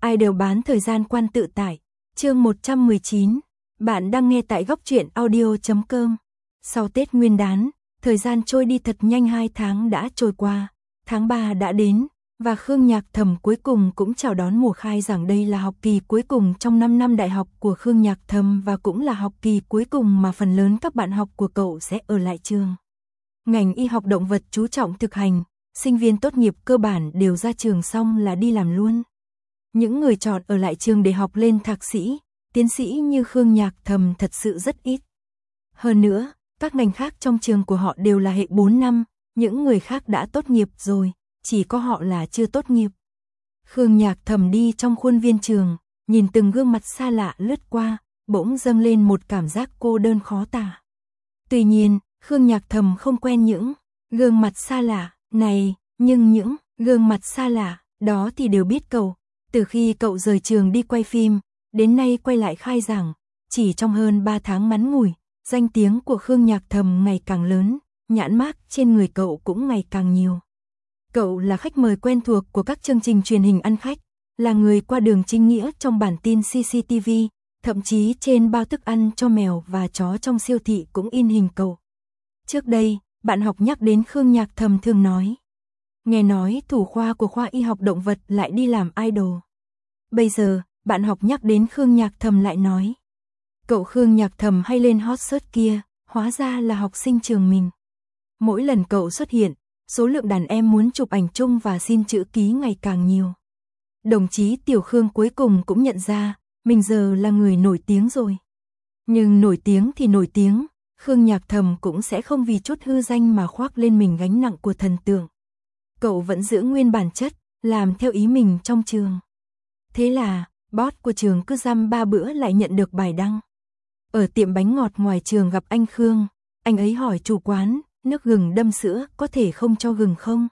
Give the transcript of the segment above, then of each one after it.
Ai đều bán thời gian quan tự tại. Chương 119. Bạn đang nghe tại góc truyện audio.com. Sau Tết Nguyên đán, thời gian trôi đi thật nhanh, 2 tháng đã trôi qua. Tháng 3 đã đến, và Khương Nhạc Thầm cuối cùng cũng chào đón mùa khai giảng. Đây là học kỳ cuối cùng trong 5 năm đại học của Khương Nhạc Thầm và cũng là học kỳ cuối cùng mà phần lớn các bạn học của cậu sẽ ở lại trường. Ngành y học động vật chú trọng thực hành, sinh viên tốt nghiệp cơ bản đều ra trường xong là đi làm luôn. Những người chọn ở lại trường để học lên thạc sĩ, tiến sĩ như Khương Nhạc Thầm thật sự rất ít. Hơn nữa, các ngành khác trong trường của họ đều là hệ 4 năm, những người khác đã tốt nghiệp rồi, chỉ có họ là chưa tốt nghiệp. Khương Nhạc Thầm đi trong khuôn viên trường, nhìn từng gương mặt xa lạ lướt qua, bỗng dâng lên một cảm giác cô đơn khó tả. Tuy nhiên, Khương Nhạc Thầm không quen những gương mặt xa lạ này, nhưng những gương mặt xa lạ đó thì đều biết cậu. Từ khi cậu rời trường đi quay phim, đến nay quay lại khai giảng, chỉ trong hơn 3 tháng ngắn ngủi, danh tiếng của Khương Nhạc Thầm ngày càng lớn, nhãn mác trên người cậu cũng ngày càng nhiều. Cậu là khách mời quen thuộc của các chương trình truyền hình ăn khách, là người qua đường chính nghĩa trong bản tin CCTV, thậm chí trên bao thức ăn cho mèo và chó trong siêu thị cũng in hình cậu. Trước đây, bạn học nhắc đến Khương Nhạc Thầm thường nói, nghe nói thủ khoa của khoa y học động vật lại đi làm idol. Bây giờ, bạn học nhắc đến Khương Nhạc Thầm lại nói, cậu Khương Nhạc Thầm hay lên hot search kia, hóa ra là học sinh trường mình. Mỗi lần cậu xuất hiện, số lượng đàn em muốn chụp ảnh chung và xin chữ ký ngày càng nhiều. Đồng chí Tiểu Khương cuối cùng cũng nhận ra, mình giờ là người nổi tiếng rồi. Nhưng nổi tiếng thì nổi tiếng, Khương Nhạc Thầm cũng sẽ không vì chút hư danh mà khoác lên mình gánh nặng của thần tượng. Cậu vẫn giữ nguyên bản chất, làm theo ý mình trong trường. Thế là, boss của trường cứ dăm 3 bữa lại nhận được bài đăng. Ở tiệm bánh ngọt ngoài trường gặp anh Khương, anh ấy hỏi chủ quán, nước gừng đâm sữa có thể không cho gừng không?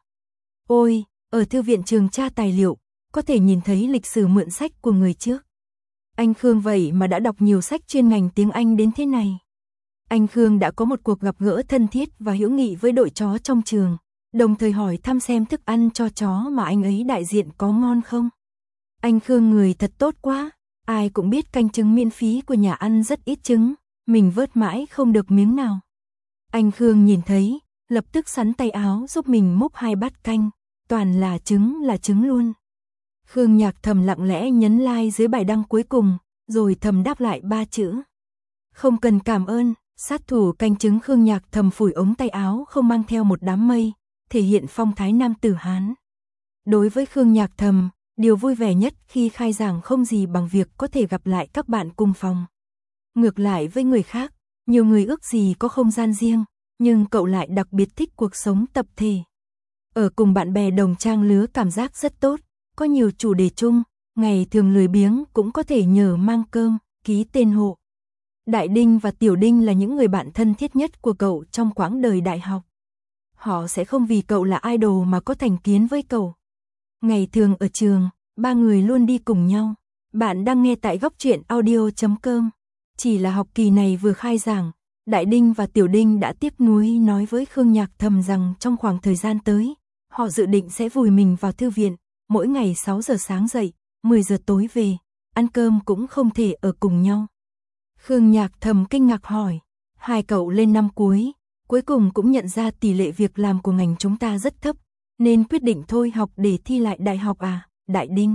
Ôi, ở thư viện trường tra tài liệu, có thể nhìn thấy lịch sử mượn sách của người trước. Anh Khương vậy mà đã đọc nhiều sách chuyên ngành tiếng Anh đến thế này. Anh Khương đã có một cuộc gặp gỡ thân thiết và hữu nghị với đội chó trong trường, đồng thời hỏi thăm xem thức ăn cho chó mà anh ấy đại diện có ngon không. Anh Khương người thật tốt quá, ai cũng biết canh trứng miễn phí của nhà ăn rất ít trứng, mình vớt mãi không được miếng nào. Anh Khương nhìn thấy, lập tức sắn tay áo giúp mình múc 2 bát canh, toàn là trứng luôn. Khương Nhạc Thầm lặng lẽ nhấn like dưới bài đăng cuối cùng, rồi thầm đáp lại 3 chữ. Không cần cảm ơn. Sát thủ canh trứng Khương Nhạc Thầm phủi ống tay áo không mang theo một đám mây, thể hiện phong thái nam tử Hán. Đối với Khương Nhạc Thầm, điều vui vẻ nhất khi khai giảng không gì bằng việc có thể gặp lại các bạn cùng phòng. Ngược lại với người khác, nhiều người ước gì có không gian riêng, nhưng cậu lại đặc biệt thích cuộc sống tập thể. Ở cùng bạn bè đồng trang lứa cảm giác rất tốt, có nhiều chủ đề chung, ngày thường lười biếng cũng có thể nhờ mang cơm, ký tên hộ. Đại Đinh và Tiểu Đinh là những người bạn thân thiết nhất của cậu trong quãng đời đại học. Họ sẽ không vì cậu là idol mà có thành kiến với cậu. Ngày thường ở trường, 3 người luôn đi cùng nhau. Bạn đang nghe tại góc truyện audio.com. Chỉ là học kỳ này vừa khai giảng, Đại Đinh và Tiểu Đinh đã tiếc nuối nói với Khương Nhạc Thầm rằng trong khoảng thời gian tới, họ dự định sẽ vùi mình vào thư viện, mỗi ngày 6 giờ sáng dậy, 10 giờ tối về, ăn cơm cũng không thể ở cùng nhau. Khương Nhạc Thầm kinh ngạc hỏi, hai cậu lên năm cuối cùng cũng nhận ra tỷ lệ việc làm của ngành chúng ta rất thấp, nên quyết định thôi học để thi lại đại học à, Đại Đinh?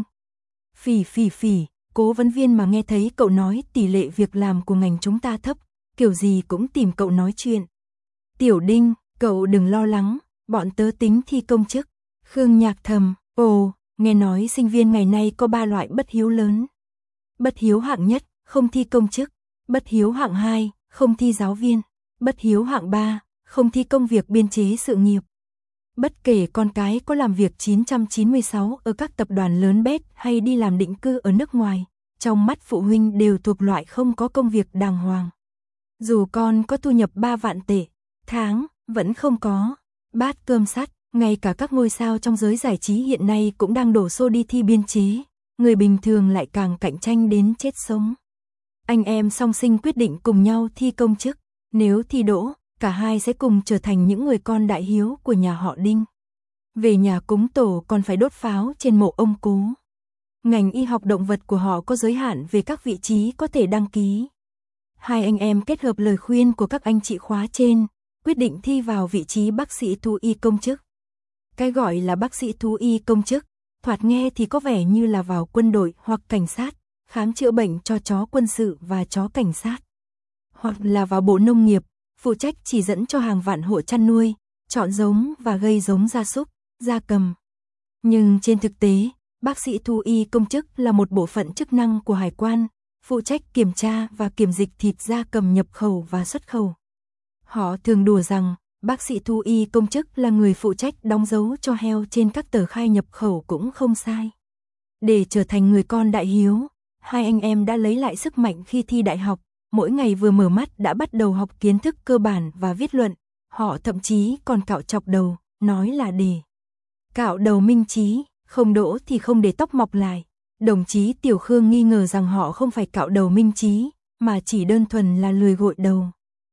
Phỉ, cố vấn viên mà nghe thấy cậu nói tỷ lệ việc làm của ngành chúng ta thấp, kiểu gì cũng tìm cậu nói chuyện. Tiểu Đinh, cậu đừng lo lắng, bọn tớ tính thi công chức. Khương Nhạc Thầm, ồ, nghe nói sinh viên ngày nay có 3 loại bất hiếu lớn. Bất hiếu hạng nhất, không thi công chức. Bất hiếu hạng 2, không thi giáo viên. Bất hiếu hạng 3, không thi công việc biên chế sự nghiệp. Bất kể con cái có làm việc 996 ở các tập đoàn lớn bét hay đi làm định cư ở nước ngoài, trong mắt phụ huynh đều thuộc loại không có công việc đàng hoàng. Dù con có thu nhập 3 vạn tệ tháng, vẫn không có bát cơm sắt. Ngay cả các ngôi sao trong giới giải trí hiện nay cũng đang đổ xô đi thi biên chế, người bình thường lại càng cạnh tranh đến chết sống. Anh em song sinh quyết định cùng nhau thi công chức, nếu thi đỗ, cả hai sẽ cùng trở thành những người con đại hiếu của nhà họ Đinh. Về nhà cúng tổ còn phải đốt pháo trên mộ ông cố. Ngành y học động vật của họ có giới hạn về các vị trí có thể đăng ký. Hai anh em kết hợp lời khuyên của các anh chị khóa trên, quyết định thi vào vị trí bác sĩ thú y công chức. Cái gọi là bác sĩ thú y công chức, thoạt nghe thì có vẻ như là vào quân đội hoặc cảnh sát, khám chữa bệnh cho chó quân sự và chó cảnh sát. Hoặc là vào bộ nông nghiệp, phụ trách chỉ dẫn cho hàng vạn hộ chăn nuôi, chọn giống và gây giống gia súc, gia cầm. Nhưng trên thực tế, bác sĩ thú y công chức là một bộ phận chức năng của hải quan, phụ trách kiểm tra và kiểm dịch thịt gia cầm nhập khẩu và xuất khẩu. Họ thường đùa rằng, bác sĩ thú y công chức là người phụ trách đóng dấu cho heo trên các tờ khai nhập khẩu cũng không sai. Để trở thành người con đại hiếu, hai anh em đã lấy lại sức mạnh khi thi đại học, mỗi ngày vừa mở mắt đã bắt đầu học kiến thức cơ bản và viết luận, họ thậm chí còn cạo chọc đầu, nói là để cạo đầu minh trí, không đỗ thì không để tóc mọc lại. Đồng chí Tiểu Khương nghi ngờ rằng họ không phải cạo đầu minh trí, mà chỉ đơn thuần là lười gội đầu.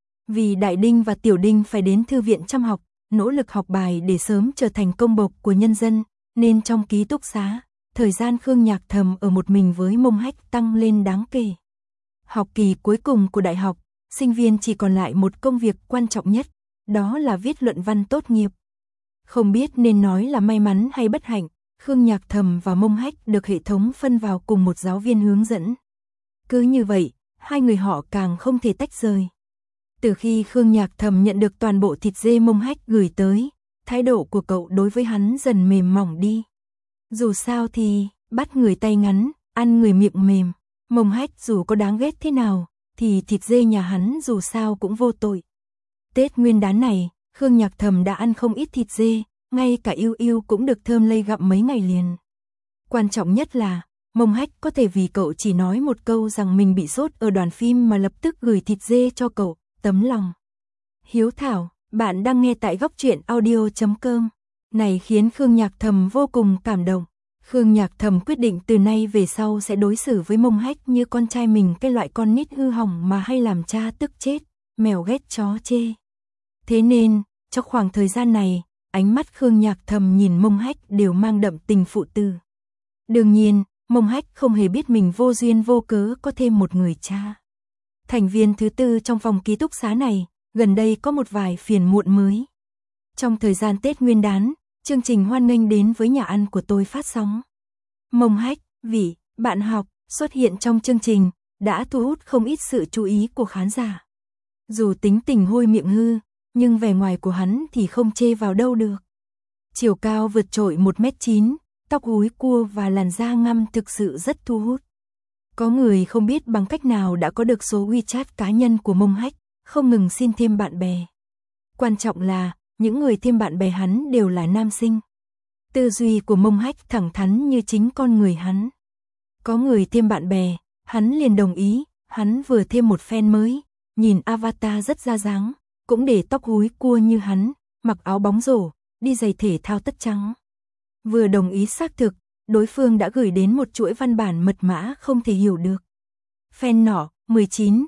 Vì Đại Đinh và Tiểu Đinh phải đến thư viện chăm học, nỗ lực học bài để sớm trở thành công bộc của nhân dân, nên trong ký túc xá, thời gian Khương Nhạc Thầm ở một mình với Mông Hách tăng lên đáng kể. Học kỳ cuối cùng của đại học, sinh viên chỉ còn lại một công việc quan trọng nhất, đó là viết luận văn tốt nghiệp. Không biết nên nói là may mắn hay bất hạnh, Khương Nhạc Thầm và Mông Hách được hệ thống phân vào cùng một giáo viên hướng dẫn. Cứ như vậy, hai người họ càng không thể tách rời. Từ khi Khương Nhạc Thầm nhận được toàn bộ thịt dê Mông Hách gửi tới, thái độ của cậu đối với hắn dần mềm mỏng đi. Dù sao thì, bắt người tay ngắn, ăn người miệng mềm. Mông Hách dù có đáng ghét thế nào, thì thịt dê nhà hắn dù sao cũng vô tội. Tết Nguyên đán này, Khương Nhạc Thầm đã ăn không ít thịt dê, ngay cả Yêu Yêu cũng được thơm lây gặm mấy ngày liền. Quan trọng nhất là, Mông Hách có thể vì cậu chỉ nói một câu rằng mình bị sốt ở đoàn phim mà lập tức gửi thịt dê cho cậu, tấm lòng hiếu thảo. Bạn đang nghe tại góc truyện audio.com. Này khiến Khương Nhạc Thầm vô cùng cảm động. Khương Nhạc Thầm quyết định từ nay về sau sẽ đối xử với Mông Hách như con trai mình, cái loại con nít hư hỏng mà hay làm cha tức chết, mèo ghét chó chê. Thế nên, trong khoảng thời gian này, ánh mắt Khương Nhạc Thầm nhìn Mông Hách đều mang đậm tình phụ tử. Đương nhiên, Mông Hách không hề biết mình vô duyên vô cớ có thêm một người cha. Thành viên thứ tư trong phòng ký túc xá này, gần đây có một vài phiền muộn mới. Trong thời gian Tết Nguyên đán, chương trình hoan nghênh đến với nhà ăn của tôi phát sóng. Mông Hách, vị bạn học, xuất hiện trong chương trình, đã thu hút không ít sự chú ý của khán giả. Dù tính tình hôi miệng hư, nhưng vẻ ngoài của hắn thì không chê vào đâu được. Chiều cao vượt trội 1m9, tóc húi cua và làn da ngăm thực sự rất thu hút. Có người không biết bằng cách nào đã có được số WeChat cá nhân của Mông Hách, không ngừng xin thêm bạn bè. Quan trọng là, những người thêm bạn bè hắn đều là nam sinh. Tư duy của Mông Hách thẳng thắn như chính con người hắn. Có người thêm bạn bè, hắn liền đồng ý, hắn vừa thêm một fan mới, nhìn avatar rất ra dáng, cũng để tóc húi cua như hắn, mặc áo bóng rổ, đi giày thể thao tất trắng. Vừa đồng ý xác thực, đối phương đã gửi đến một chuỗi văn bản mật mã không thể hiểu được. Fan nọ, 19,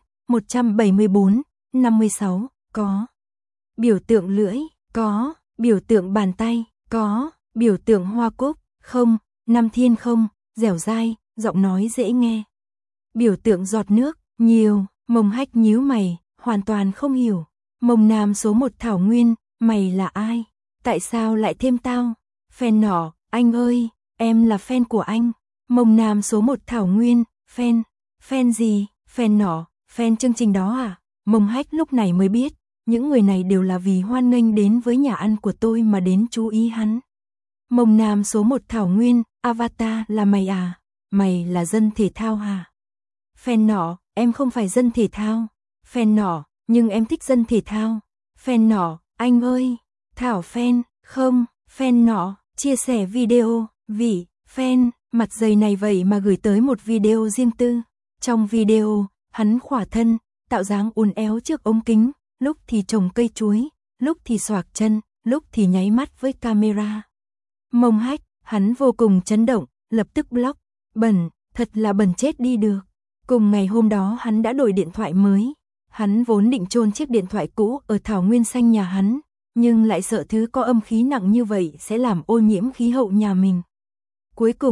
174, 56, có. Biểu tượng lưỡi, có. Biểu tượng bàn tay, có. Biểu tượng hoa cúc, không. Nam thiên không, dẻo dai, giọng nói dễ nghe. Biểu tượng giọt nước, nhiều. Mông Hách nhíu mày, hoàn toàn không hiểu. Mông Nam số 1 Thảo Nguyên, mày là ai? Tại sao lại thêm tao? Fan nọ, anh ơi, em là fan của anh. Mông Nam số 1 Thảo Nguyên, fan gì? Fan nọ, fan chương trình đó à? Mông Hách lúc này mới biết, những người này đều là vì hoan nghênh đến với nhà ăn của tôi mà đến chú ý hắn. Mông Nam số 1 Thảo Nguyên, avatar là mày à? Mày là dân thể thao à? Fan nọ, em không phải dân thể thao. Fan nọ, nhưng em thích dân thể thao. Fan nọ, anh ơi, Thảo fan, không. Fan nọ, chia sẻ video, vị, fan, mặt dày này vậy mà gửi tới một video riêng tư. Trong video, hắn khỏa thân, tạo dáng uốn éo trước ống kính, lúc thì trồng cây chuối, lúc thì xoạc chân, lúc thì nháy mắt với camera. Mông Hách, hắn vô cùng chấn động, lập tức block, bẩn, thật là bẩn chết đi được. Cùng ngày hôm đó hắn đã đổi điện thoại mới. Hắn vốn định chôn chiếc điện thoại cũ ở Thảo Nguyên Xanh nhà hắn, nhưng lại sợ thứ có âm khí nặng như vậy sẽ làm ô nhiễm khí hậu nhà mình. Cuối cùng,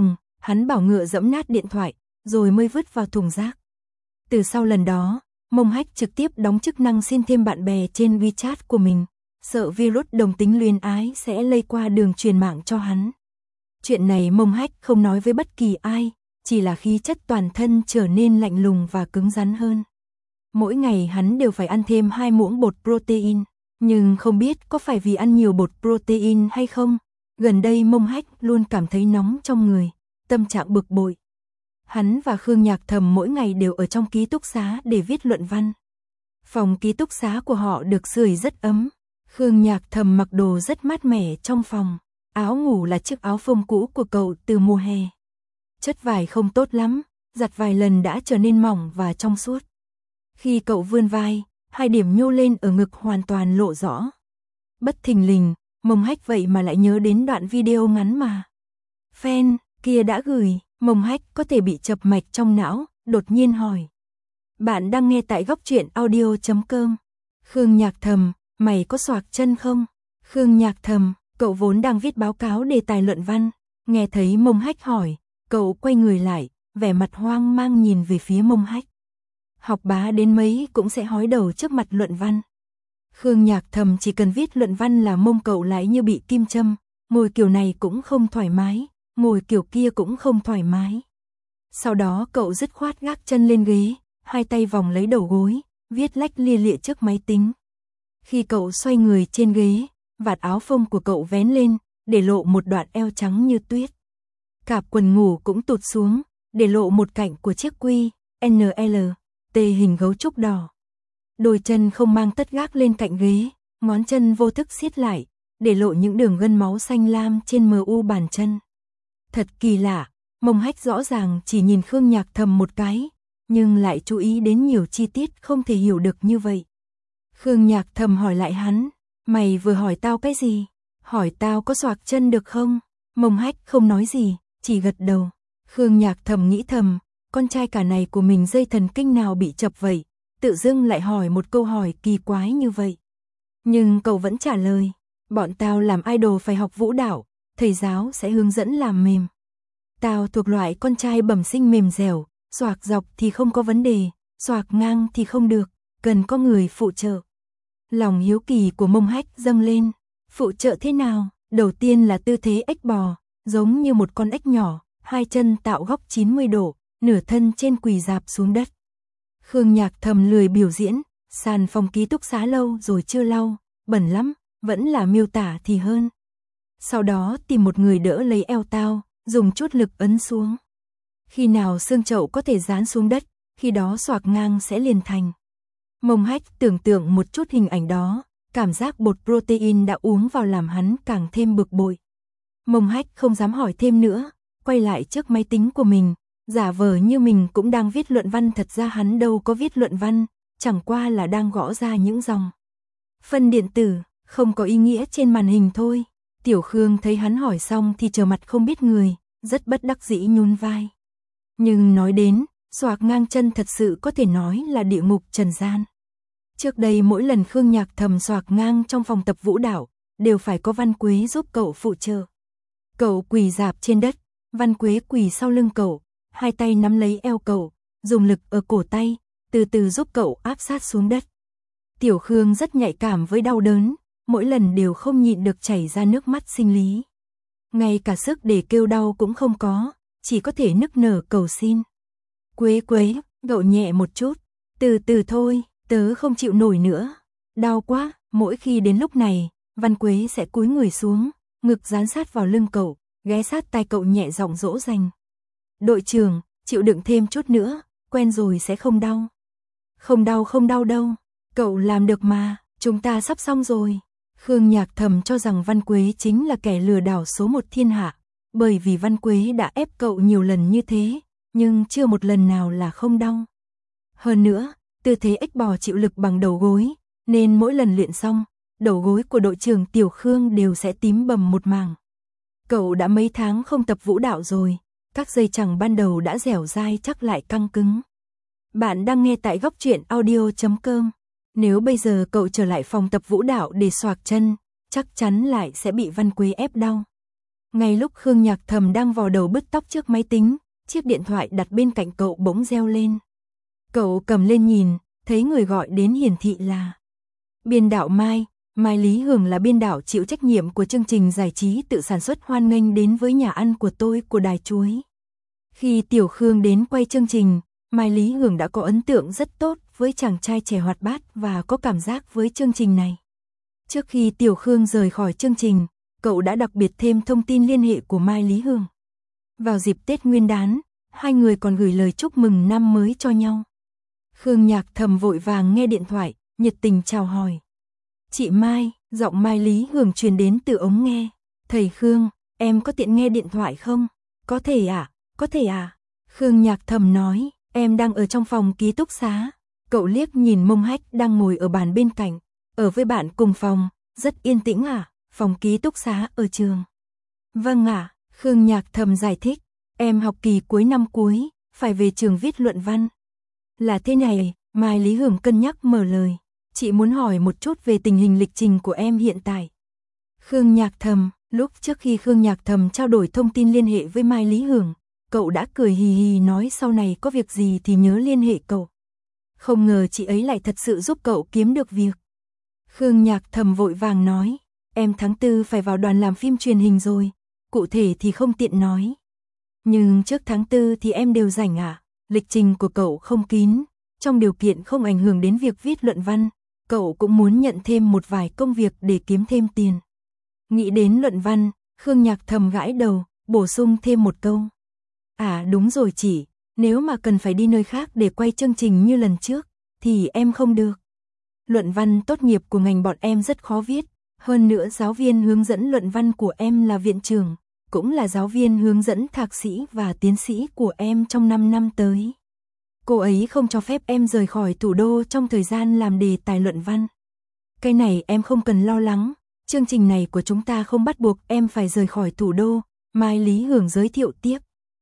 hắn bảo ngựa dẫm nát điện thoại, rồi mới vứt vào thùng rác. Từ sau lần đó, Mông Hách trực tiếp đóng chức năng xin thêm bạn bè trên WeChat của mình, sợ virus đồng tính luyến ái sẽ lây qua đường truyền mạng cho hắn. Chuyện này Mông Hách không nói với bất kỳ ai, chỉ là khí chất toàn thân trở nên lạnh lùng và cứng rắn hơn. Mỗi ngày hắn đều phải ăn thêm 2 muỗng bột protein, nhưng không biết có phải vì ăn nhiều bột protein hay không, gần đây Mông Hách luôn cảm thấy nóng trong người, tâm trạng bực bội. Hắn và Khương Nhạc Thầm mỗi ngày đều ở trong ký túc xá để viết luận văn. Phòng ký túc xá của họ được sưởi rất ấm. Khương Nhạc Thầm mặc đồ rất mát mẻ trong phòng. Áo ngủ là chiếc áo phông cũ của cậu từ mùa hè. Chất vải không tốt lắm, giặt vài lần đã trở nên mỏng và trong suốt. Khi cậu vươn vai, 2 điểm nhô lên ở ngực hoàn toàn lộ rõ. Bất thình lình, Mông Hách vậy mà lại nhớ đến đoạn video ngắn mà fan kia đã gửi. Mông Hách có thể bị chập mạch trong não, đột nhiên hỏi. Bạn đang nghe tại góc truyện audio.com. Khương Nhạc Thầm, mày có xoạc chân không? Khương Nhạc Thầm, cậu vốn đang viết báo cáo đề tài luận văn. Nghe thấy Mông Hách hỏi, cậu quay người lại, vẻ mặt hoang mang nhìn về phía Mông Hách. Học bá đến mấy cũng sẽ hói đầu trước mặt luận văn. Khương Nhạc Thầm chỉ cần viết luận văn là mông cậu lại như bị kim châm, ngồi kiểu này cũng không thoải mái, ngồi kiểu kia cũng không thoải mái. Sau đó cậu dứt khoát gác chân lên ghế, 2 tay vòng lấy đầu gối, viết lách lia lịa trước máy tính. Khi cậu xoay người trên ghế, vạt áo phông của cậu vén lên, để lộ một đoạn eo trắng như tuyết. Cạp quần ngủ cũng tụt xuống, để lộ một cạnh của chiếc quy, NL, T hình gấu trúc đỏ. Đôi chân không mang tất gác lên cạnh ghế, ngón chân vô thức siết lại, để lộ những đường gân máu xanh lam trên MU bàn chân. Thật kỳ lạ, Mông Hách rõ ràng chỉ nhìn Khương Nhạc Thầm một cái, nhưng lại chú ý đến nhiều chi tiết không thể hiểu được như vậy. Khương Nhạc Thầm hỏi lại hắn, mày vừa hỏi tao cái gì? Hỏi tao có xoạc chân được không? Mông Hách không nói gì, chỉ gật đầu. Khương Nhạc Thầm nghĩ thầm, con trai cả này của mình dây thần kinh nào bị chập vậy, tự dưng lại hỏi một câu hỏi kỳ quái như vậy. Nhưng cậu vẫn trả lời, bọn tao làm idol phải học vũ đạo, thầy giáo sẽ hướng dẫn làm mềm. Tao thuộc loại con trai bẩm sinh mềm dẻo, xoạc dọc thì không có vấn đề, xoạc ngang thì không được, cần có người phụ trợ. Lòng hiếu kỳ của Mông Hách dâng lên, phụ trợ thế nào? Đầu tiên là tư thế ếch bò, giống như một con ếch nhỏ, 2 chân tạo góc 90 độ, nửa thân trên quỳ rạp xuống đất. Khương Nhạc Thầm lười biểu diễn, sàn phòng ký túc xá lâu rồi chưa lau, bẩn lắm, vẫn là miêu tả thì hơn. Sau đó tìm một người đỡ lấy eo tao, dùng chút lực ấn xuống. Khi nào xương chậu có thể dán xuống đất, khi đó xoạc ngang sẽ liền thành. Mông Hách tưởng tượng một chút hình ảnh đó, cảm giác bột protein đã uống vào làm hắn càng thêm bực bội. Mông Hách không dám hỏi thêm nữa, quay lại trước máy tính của mình, giả vờ như mình cũng đang viết luận văn, thật ra hắn đâu có viết luận văn, chẳng qua là đang gõ ra những dòng phân điện tử, không có ý nghĩa trên màn hình thôi. Tiểu Khương thấy hắn hỏi xong thì trở mặt không biết người, rất bất đắc dĩ nhún vai. Nhưng nói đến, xoạc ngang chân thật sự có thể nói là địa ngục trần gian. Trước đây mỗi lần Khương Nhạc Thầm xoạc ngang trong phòng tập vũ đạo, đều phải có Văn Quế giúp cậu phụ trợ. Cậu quỳ rạp trên đất, Văn Quế quỳ sau lưng cậu, 2 tay nắm lấy eo cậu, dùng lực ở cổ tay, từ từ giúp cậu áp sát xuống đất. Tiểu Khương rất nhạy cảm với đau đớn, mỗi lần đều không nhịn được chảy ra nước mắt sinh lý. Ngay cả sức để kêu đau cũng không có, chỉ có thể nức nở cầu xin. Quế Quế, gậu nhẹ một chút, từ từ thôi, tớ không chịu nổi nữa. Đau quá, mỗi khi đến lúc này, Văn Quế sẽ cúi người xuống, ngực dán sát vào lưng cậu, ghé sát tai cậu nhẹ giọng dỗ dành. Đội trưởng, chịu đựng thêm chút nữa, quen rồi sẽ không đau. Không đau đâu, cậu làm được mà, chúng ta sắp xong rồi. Khương Nhạc Thầm cho rằng Văn Quế chính là kẻ lừa đảo số 1 thiên hạ, bởi vì Văn Quế đã ép cậu nhiều lần như thế, nhưng chưa một lần nào là không đau. Hơn nữa, tư thế ếch bò chịu lực bằng đầu gối, nên mỗi lần luyện xong, đầu gối của đội trưởng Tiểu Khương đều sẽ tím bầm một mảng. Cậu đã mấy tháng không tập vũ đạo rồi, các dây chằng ban đầu đã dẻo dai chắc lại căng cứng. Bạn đang nghe tại góc truyện audio.com. Nếu bây giờ cậu trở lại phòng tập vũ đạo để xoạc chân, chắc chắn lại sẽ bị Văn Quế ép đau. Ngay lúc Khương Nhạc Thầm đang vò đầu bứt tóc trước máy tính, chiếc điện thoại đặt bên cạnh cậu bỗng reo lên. Cậu cầm lên nhìn, thấy người gọi đến hiển thị là biên đạo Mai. Mai Lý Hường là biên đạo chịu trách nhiệm của chương trình giải trí tự sản xuất Hoan nghênh đến với nhà ăn của tôi của Đài Chuối. Khi Tiểu Khương đến quay chương trình, Mai Lý Hường đã có ấn tượng rất tốt với chàng trai trẻ hoạt bát và có cảm giác với chương trình này. Trước khi Tiểu Khương rời khỏi chương trình, cậu đã đặc biệt thêm thông tin liên hệ của Mai Lý Hường. Vào dịp Tết Nguyên đán, hai người còn gửi lời chúc mừng năm mới cho nhau. Khương Nhạc Thầm vội vàng nghe điện thoại, nhiệt tình chào hỏi. Chị Mai, giọng Mai Lý Hường truyền đến từ ống nghe. Thầy Khương, em có tiện nghe điện thoại không? Có thể à? Khương Nhạc Thầm nói, em đang ở trong phòng ký túc xá. Cậu liếc nhìn Mông Hách đang ngồi ở bàn bên cạnh. Ở với bạn cùng phòng, rất yên tĩnh à? Phòng ký túc xá ở trường. Vâng ạ, Khương Nhạc Thầm giải thích. Em học kỳ cuối năm cuối, phải về trường viết luận văn. Là thế này, Mai Lý Hường cân nhắc mở lời. Chị muốn hỏi một chút về tình hình lịch trình của em hiện tại. Khương Nhạc Thầm, lúc trước khi Khương Nhạc Thầm trao đổi thông tin liên hệ với Mai Lý Hường, cậu đã cười hì hì nói sau này có việc gì thì nhớ liên hệ cậu. Không ngờ chị ấy lại thật sự giúp cậu kiếm được việc. Khương Nhạc Thầm vội vàng nói, em tháng 4 phải vào đoàn làm phim truyền hình rồi, cụ thể thì không tiện nói. Nhưng trước tháng 4 thì em đều rảnh ạ. Lịch trình của cậu không kín, trong điều kiện không ảnh hưởng đến việc viết luận văn, cậu cũng muốn nhận thêm một vài công việc để kiếm thêm tiền. Nghĩ đến luận văn, Khương Nhạc Thầm gãi đầu, bổ sung thêm một câu. À đúng rồi chị, nếu mà cần phải đi nơi khác để quay chương trình như lần trước, thì em không được. Luận văn tốt nghiệp của ngành bọn em rất khó viết, hơn nữa giáo viên hướng dẫn luận văn của em là viện trưởng, cũng là giáo viên hướng dẫn thạc sĩ và tiến sĩ của em trong 5 năm tới. Cô ấy không cho phép em rời khỏi thủ đô trong thời gian làm đề tài luận văn. Cái này em không cần lo lắng, chương trình này của chúng ta không bắt buộc em phải rời khỏi thủ đô, Mai Lý Hường giới thiệu tiếp.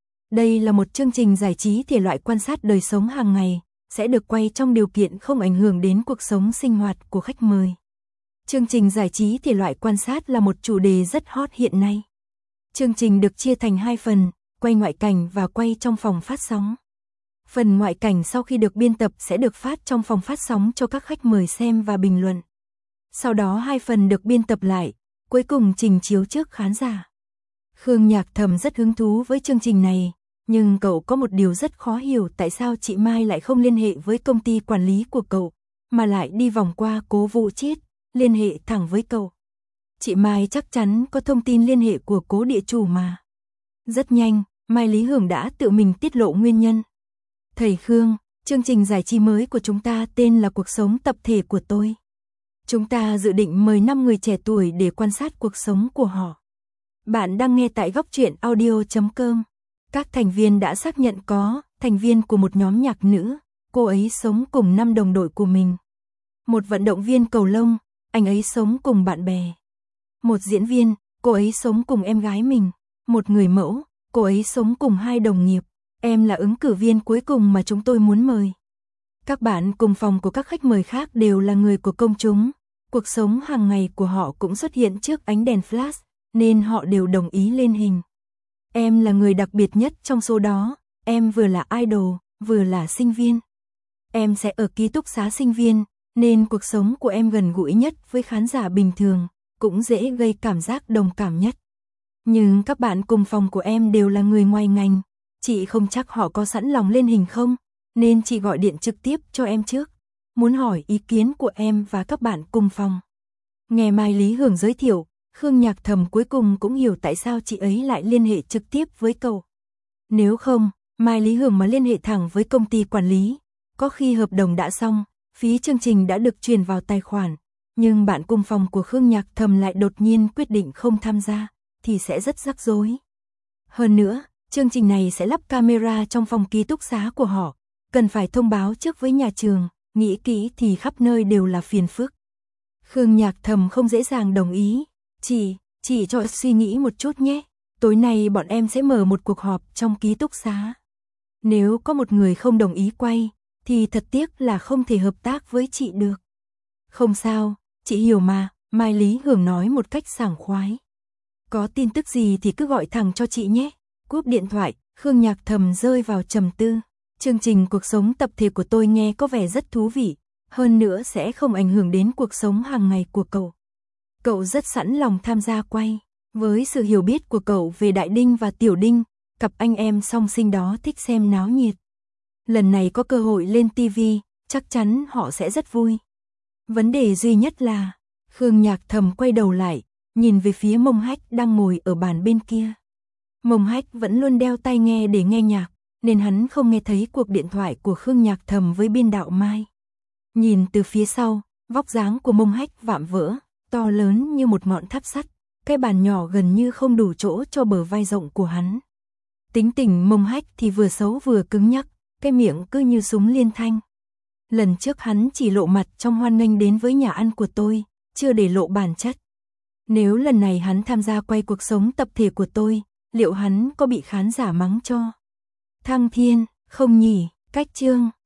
Đây là một chương trình giải trí thể loại quan sát đời sống hàng ngày, sẽ được quay trong điều kiện không ảnh hưởng đến cuộc sống sinh hoạt của khách mời. Chương trình giải trí thể loại quan sát là một chủ đề rất hot hiện nay. Chương trình được chia thành 2 phần, quay ngoại cảnh và quay trong phòng phát sóng. Phần ngoại cảnh sau khi được biên tập sẽ được phát trong phòng phát sóng cho các khách mời xem và bình luận. Sau đó 2 phần được biên tập lại, cuối cùng trình chiếu trước khán giả. Khương Nhạc Thầm rất hứng thú với chương trình này, nhưng cậu có một điều rất khó hiểu, tại sao chị Mai lại không liên hệ với công ty quản lý của cậu, mà lại đi vòng qua Cố Vũ Chiết, liên hệ thẳng với cậu. Chị Mai chắc chắn có thông tin liên hệ của Cố địa chủ mà. Rất nhanh, Mai Lý Hường đã tự mình tiết lộ nguyên nhân. Thầy Khương, chương trình giải trí mới của chúng ta tên là Cuộc sống tập thể của tôi. Chúng ta dự định mời 5 người trẻ tuổi để quan sát cuộc sống của họ. Bạn đang nghe tại góc truyện audio.com. Các thành viên đã xác nhận có thành viên của một nhóm nhạc nữ, cô ấy sống cùng 5 đồng đội của mình. Một vận động viên cầu lông, anh ấy sống cùng bạn bè. Một diễn viên, cô ấy sống cùng em gái mình. Một người mẫu, cô ấy sống cùng 2 đồng nghiệp. Em là ứng cử viên cuối cùng mà chúng tôi muốn mời. Các bạn cùng phòng của các khách mời khác đều là người của công chúng. Cuộc sống hàng ngày của họ cũng xuất hiện trước ánh đèn flash, nên họ đều đồng ý lên hình. Em là người đặc biệt nhất trong số đó, em vừa là idol, vừa là sinh viên. Em sẽ ở ký túc xá sinh viên, nên cuộc sống của em gần gũi nhất với khán giả bình thường, cũng dễ gây cảm giác đồng cảm nhất. Nhưng các bạn cùng phòng của em đều là người ngoài ngành, chị không chắc họ có sẵn lòng lên hình không, nên chị gọi điện trực tiếp cho em trước, muốn hỏi ý kiến của em và các bạn cùng phòng. Nghe Mai Lý Hường giới thiệu, Khương Nhạc Thầm cuối cùng cũng hiểu tại sao chị ấy lại liên hệ trực tiếp với cậu. Nếu không, Mai Lý Hường mà liên hệ thẳng với công ty quản lý, có khi hợp đồng đã xong, phí chương trình đã được truyền vào tài khoản, nhưng bạn cùng phòng của Khương Nhạc Thầm lại đột nhiên quyết định không tham gia, thì sẽ rất rắc rối. Hơn nữa, chương trình này sẽ lắp camera trong phòng ký túc xá của họ, cần phải thông báo trước với nhà trường, nghĩ kỹ thì khắp nơi đều là phiền phức. Khương Nhạc Thầm không dễ dàng đồng ý. Chị cho suy nghĩ một chút nhé. Tối nay bọn em sẽ mở một cuộc họp trong ký túc xá. Nếu có một người không đồng ý quay, thì thật tiếc là không thể hợp tác với chị được. Không sao, chị hiểu mà, Mai Lý Hường nói một cách sảng khoái. Có tin tức gì thì cứ gọi thẳng cho chị nhé. Cúp điện thoại, Khương Nhạc Thầm rơi vào trầm tư. Chương trình cuộc sống tập thể của tôi nghe có vẻ rất thú vị, hơn nữa sẽ không ảnh hưởng đến cuộc sống hàng ngày của cậu. Cậu rất sẵn lòng tham gia quay. Với sự hiểu biết của cậu về Đại Đinh và Tiểu Đinh, cặp anh em song sinh đó thích xem náo nhiệt. Lần này có cơ hội lên TV, chắc chắn họ sẽ rất vui. Vấn đề duy nhất là, Khương Nhạc Thầm quay đầu lại, nhìn về phía Mông Hách đang ngồi ở bàn bên kia. Mông Hách vẫn luôn đeo tai nghe để nghe nhạc, nên hắn không nghe thấy cuộc điện thoại của Khương Nhạc Thầm với biên đạo Mai. Nhìn từ phía sau, vóc dáng của Mông Hách vạm vỡ, to lớn như một ngọn tháp sắt, cái bàn nhỏ gần như không đủ chỗ cho bờ vai rộng của hắn. Tính tình Mông Hách thì vừa xấu vừa cứng nhắc, cái miệng cứ như súng liên thanh. Lần trước hắn chỉ lộ mặt trong hoan nghênh đến với nhà ăn của tôi, chưa để lộ bản chất. Nếu lần này hắn tham gia quay cuộc sống tập thể của tôi, liệu hắn có bị khán giả mắng cho? Thăng Thiên, không nhỉ, cách chương.